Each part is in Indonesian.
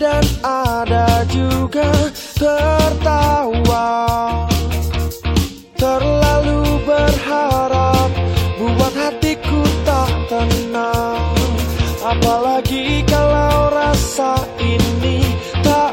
dan ada juga tertawa. Terlalu berharap buat hatiku tak tenang. Apalagi kalau rasa ini tak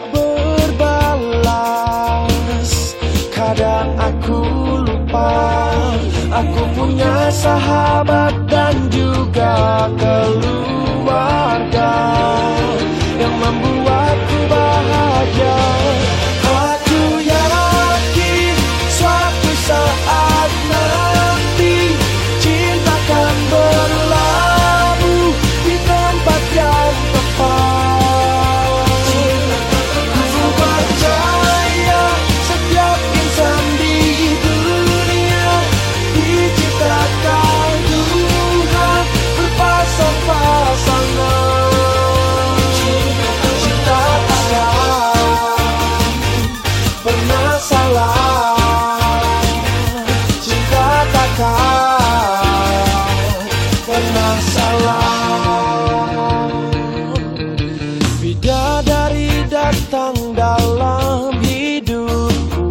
berbalas. Kadang aku lupa aku punya sahabat dan juga keluarga yang membuatku bahagia. Aku yakin suatu saat nanti cinta akan berlabuh di tempat yang tepat. Ku percaya setiap insan di dunia diciptakan Tuhan berpasang-pasangan. Cinta takkan pernah salah. Cinta takkan pernah salah. Bidadari datang dalam hidupku.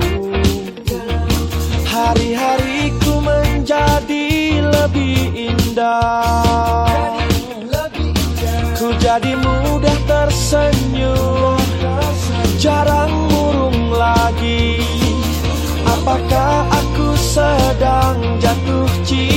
Hari-hariku menjadi lebih indah. Ku jadi mudah tersenyum, jarang murung lagi. Apakah aku sedang jatuh cinta?